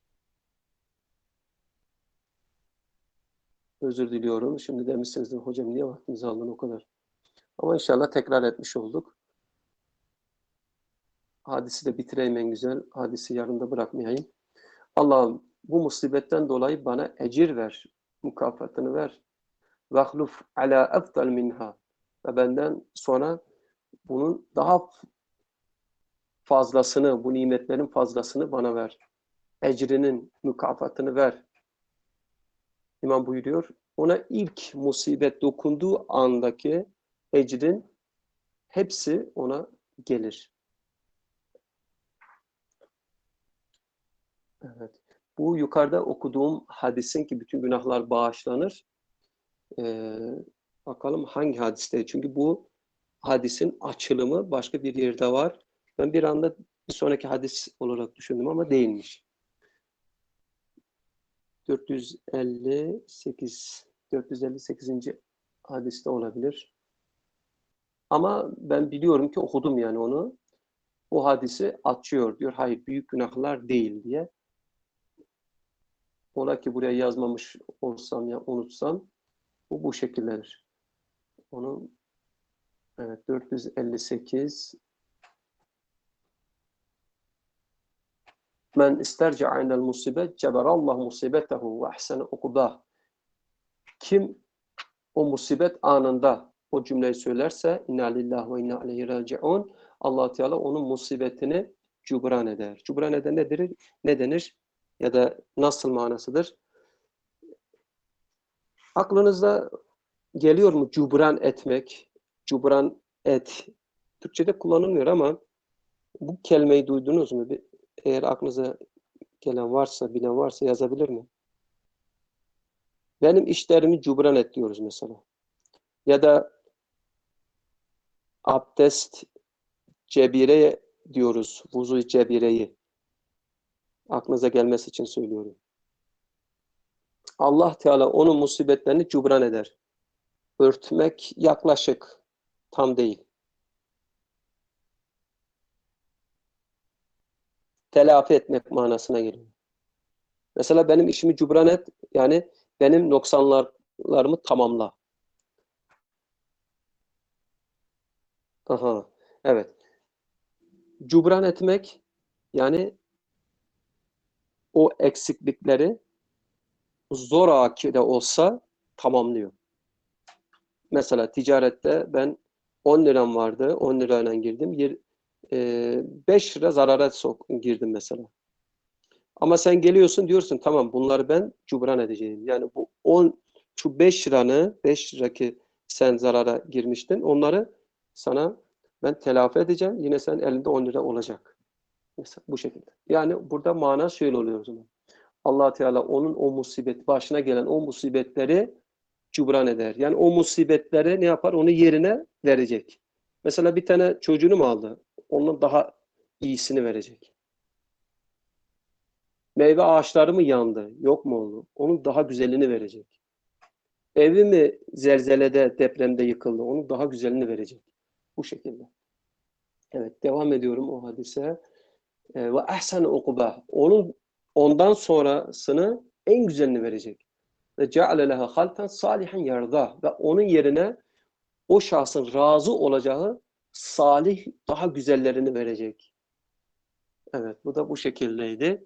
özür diliyorum. Şimdi demişsinizdir hocam niye vaktinizi aldın o kadar. Ama inşallah tekrar etmiş olduk. Hadisi de bitireyim en güzel. Hadisi yarında bırakmayayım. Allah'ım bu musibetten dolayı bana ecir ver. Mükafatını ver. Vahluf ala efdal minha. Ve benden sonra bunun daha fazlasını, bu nimetlerin fazlasını bana ver. Ecrinin mükafatını ver. İmam buyuruyor. Ona ilk musibet dokunduğu andaki ecrin hepsi ona gelir. Evet. Bu yukarıda okuduğum hadisin ki bütün günahlar bağışlanır. Ee, bakalım hangi hadiste? Çünkü bu hadisin açılımı başka bir yerde var. Ben bir anda bir sonraki hadis olarak düşündüm ama değilmiş. dört yüz elli sekiz dört yüz elli sekizinci hadiste olabilir. Ama ben biliyorum ki okudum yani onu. O hadisi açıyor diyor. Hayır büyük günahlar değil diye. Ola ki buraya yazmamış olsam ya unutsam bu bu şekildedir. Onu evet dört yüz elli sekiz Men isterca'a indel musibet ceberallah musibetehu ve ahsene ukubah. Kim o musibet anında o cümleyi söylerse inna lillahi ve inna ileyhi raciun Allah Teala onun musibetini cubran eder. Cubran eder nedir? Ne denir? Ya da nasıl manasıdır? Aklınızda geliyor mu cubran etmek? Cubran et. Türkçe'de kullanılmıyor ama bu kelimeyi duydunuz mu? Eğer aklınıza gelen varsa, bilen varsa yazabilir mi? Benim işlerimi cubran et diyoruz mesela. Ya da abdest cebire diyoruz. Vuzu cebireyi. Aklınıza gelmesi için söylüyorum. Allah Teala onun musibetlerini cubran eder. Örtmek yaklaşık. Tam değil. Telafi etmek manasına geliyor. Mesela benim işimi cubran et. Yani benim noksanlarımı tamamla. Aha. Evet. Cubran etmek yani o eksiklikleri zoraki de olsa tamamlıyor. mesela ticarette ben on liram vardı. on lirayla girdim. beş lira zarara sok, girdim mesela. Ama sen geliyorsun diyorsun tamam bunları ben cubran edeceğim. Yani bu on şu beş liranı beş lira ki sen zarara girmiştin. Onları sana ben telafi edeceğim. Yine sen elinde on lira olacak. Mesela bu şekilde. Yani burada mana şöyle oluyor o zaman. Allah Teala onun o musibet başına gelen o musibetleri cubran eder. Yani o musibetleri ne yapar? Onu yerine verecek. Mesela bir tane çocuğunu mu aldı? Onun daha iyisini verecek. Meyve ağaçları mı yandı? Yok mu oldu? Onun daha güzelini verecek. Evi mi zelzelede, depremde yıkıldı? Onun daha güzelini verecek. Bu şekilde. Evet, devam ediyorum o hadise. Ve ahsen ukubah. Onun ondan sonrasını en güzelini verecek. Ve ceale leha halkan salihan yarda. Ve onun yerine o şahsın razı olacağı salih daha güzellerini verecek. Evet, bu da bu şekildeydi.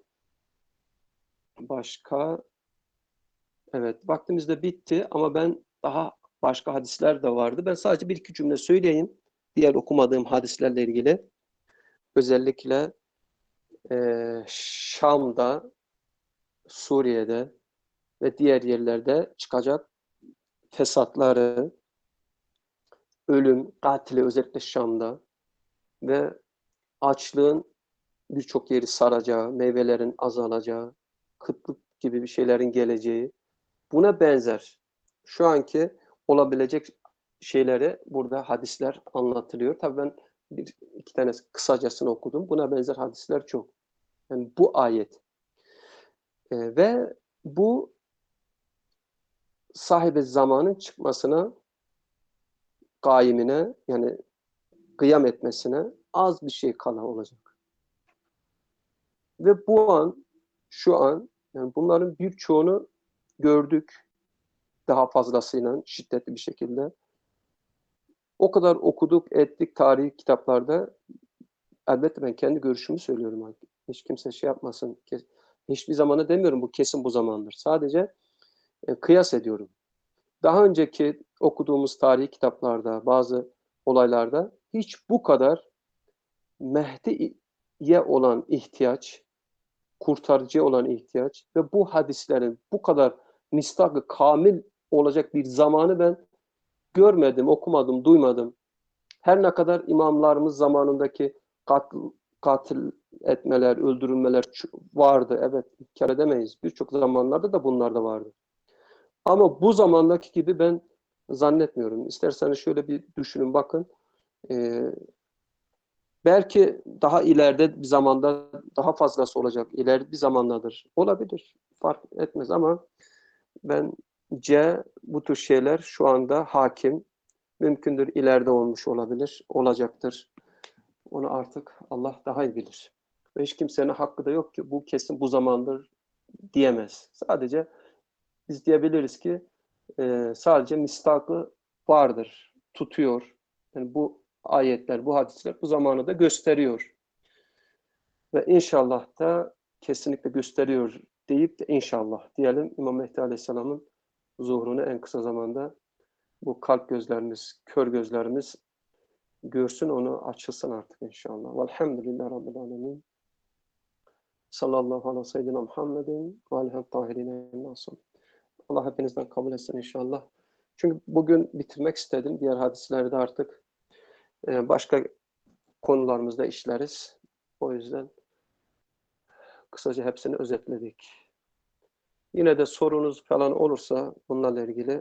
Başka evet, vaktimiz de bitti ama ben daha başka hadisler de vardı. Ben sadece bir iki cümle söyleyeyim. Diğer okumadığım hadislerle ilgili. Özellikle e, Şam'da, Suriye'de ve diğer yerlerde çıkacak fesatları, ölüm, katili özellikle Şam'da ve açlığın birçok yeri saracağı, meyvelerin azalacağı, kıtlık gibi bir şeylerin geleceği, buna benzer şu anki olabilecek şeyleri burada hadisler anlatılıyor. Tabii ben bir iki tane kısacasını okudum. Buna benzer hadisler çok. Yani bu ayet. E, ve bu sahibi zamanın çıkmasına, kaimine yani kıyam etmesine az bir şey kala olacak. Ve bu an, şu an yani bunların birçoğunu gördük daha fazlasıyla şiddetli bir şekilde. O kadar okuduk, ettik tarihi kitaplarda. Elbette ben kendi görüşümü söylüyorum. Hiç kimse şey yapmasın. Hiçbir zamanı demiyorum bu kesin bu zamandır. Sadece e, kıyas ediyorum. Daha önceki okuduğumuz tarihi kitaplarda, bazı olaylarda hiç bu kadar Mehdi'ye olan ihtiyaç, kurtarıcıya olan ihtiyaç ve bu hadislerin bu kadar mistak-ı kamil olacak bir zamanı ben görmedim, okumadım, duymadım. Her ne kadar imamlarımız zamanındaki katil, katil etmeler, öldürülmeler vardı. Evet, inkar edemeyiz. Birçok zamanlarda da bunlar da vardı. Ama bu zamandaki gibi ben zannetmiyorum. İsterseniz şöyle bir düşünün, bakın. Ee, belki daha ileride bir zamanda daha fazlası olacak. İleride bir zamanlardır. Olabilir. Fark etmez ama bence bu tür şeyler şu anda hakim. Mümkündür ileride olmuş olabilir, olacaktır. Onu artık Allah daha iyi bilir. Ve hiç kimsenin hakkı da yok ki bu kesin bu zamandır diyemez. Sadece biz diyebiliriz ki e, sadece mistakı vardır, tutuyor. Yani bu ayetler, bu hadisler bu zamanı da gösteriyor. Ve inşallah da kesinlikle gösteriyor deyip de inşallah diyelim İmam Mehdi Aleyhisselam'ın zuhurunu en kısa zamanda bu kalp gözlerimiz, kör gözlerimiz görsün, onu açılsın artık inşallah. Velhamdülillah Rabbil Alemin. Sallallahu aleyhi ve seyyidina Muhammedin ve aleyhi tahirine nasıl. Allah hepinizden kabul etsin inşallah. Çünkü bugün bitirmek istedim. Diğer hadislerde artık başka konularımızda işleriz. O yüzden kısaca hepsini özetledik. Yine de sorunuz falan olursa bunlarla ilgili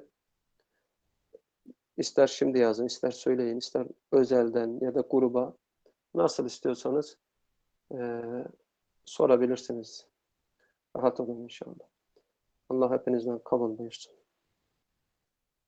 ister şimdi yazın, ister söyleyin, ister özelden ya da gruba nasıl istiyorsanız e, sorabilirsiniz. Rahat olun inşallah. Allah hepinizden kabul buyursun.